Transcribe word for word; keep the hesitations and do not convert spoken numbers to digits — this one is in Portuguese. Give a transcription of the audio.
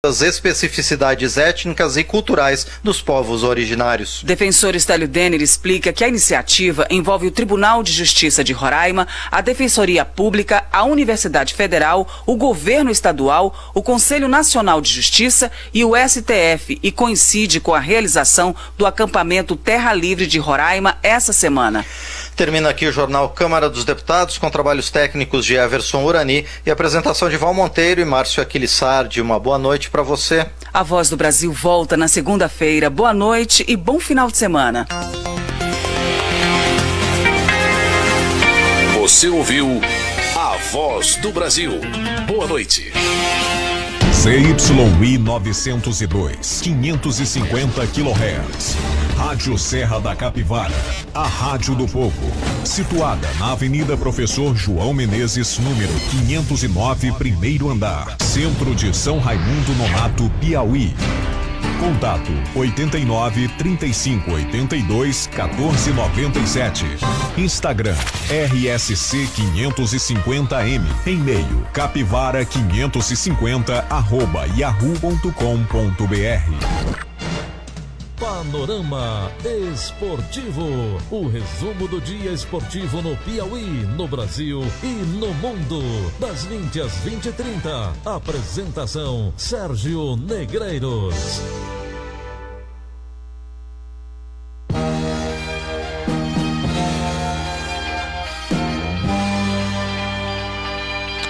as especificidades étnicas e culturais dos povos originários. Defensor Estélio Denner explica que a iniciativa envolve o Tribunal de Justiça de Roraima, a Defensoria Pública, a Universidade Federal, o Governo Estadual, o Conselho Nacional de Justiça e o S T F e coincide com a realização do acampamento Terra Livre de Roraima essa semana. Termina aqui o Jornal Câmara dos Deputados com trabalhos técnicos de Everson Urani e apresentação de Val Monteiro e Márcio Aquilissardi. Uma boa noite para você. A Voz do Brasil volta na segunda-feira. Boa noite e bom final de semana. Você ouviu A Voz do Brasil. Boa noite. C Y I novecentos e dois, quinhentos e cinquenta quilohertz. Rádio Serra da Capivara, a rádio do povo. Situada na Avenida Professor João Menezes, número quinhentos e nove, primeiro andar. Centro de São Raimundo Nonato, Piauí. Contato oitenta e nove, trinta e cinco, oitenta e dois, quatorze, noventa e sete. Instagram R S C quinhentos e cinquenta M. E-mail capivara quinhentos e cinquenta arroba yahoo ponto com ponto br. Panorama Esportivo, o resumo do dia esportivo no Piauí, no Brasil e no mundo, das vinte às vinte e trinta. Apresentação Sérgio Negreiros.